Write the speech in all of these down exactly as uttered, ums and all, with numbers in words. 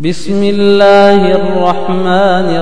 بسم الله الرحمن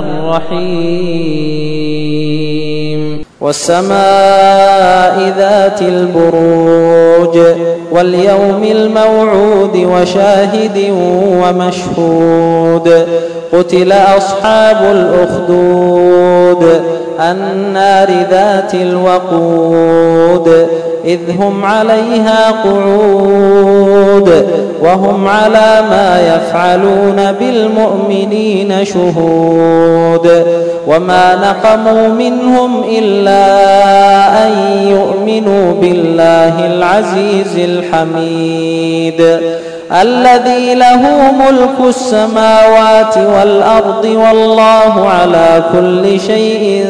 الرحيم والسماء ذات البروج واليوم الموعود وشاهد ومشهود قتل أصحاب الأخدود النار ذات الوقود إذ هم عليها قعود وهم على ما يفعلون بالمؤمنين شهود وما نقموا منهم إلا أن يؤمنوا بالله العزيز الحميد الذي له ملك السماوات والأرض والله على كل شيء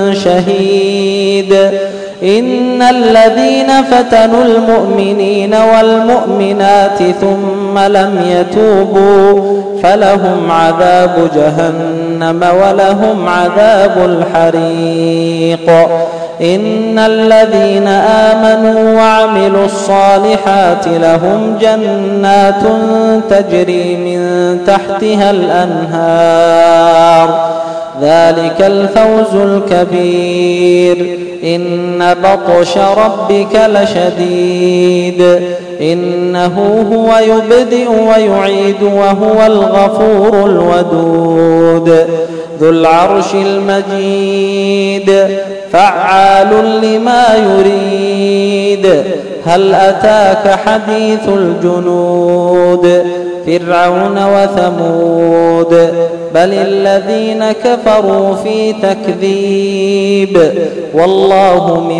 شهيد إن الذين فتنوا المؤمنين والمؤمنات ثم لم يتوبوا فلهم عذاب جهنم ولهم عذاب الحريق إن الذين آمنوا وعملوا الصالحات لهم جنات تجري من تحتها الأنهار ذلك الفوز الكبير إن بطش ربك لشديد إنه هو يبدئ ويعيد وهو الغفور الودود ذو العرش المجيد فعال لما يريد هل أتاك حديث الجنود فرعون وثمود بل الذين كفروا في تكذيب والله من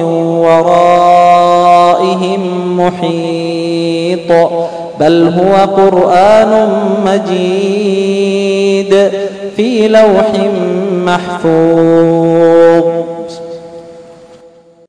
ورائهم محيط بل هو قرآن مجيد في لوح محفوظ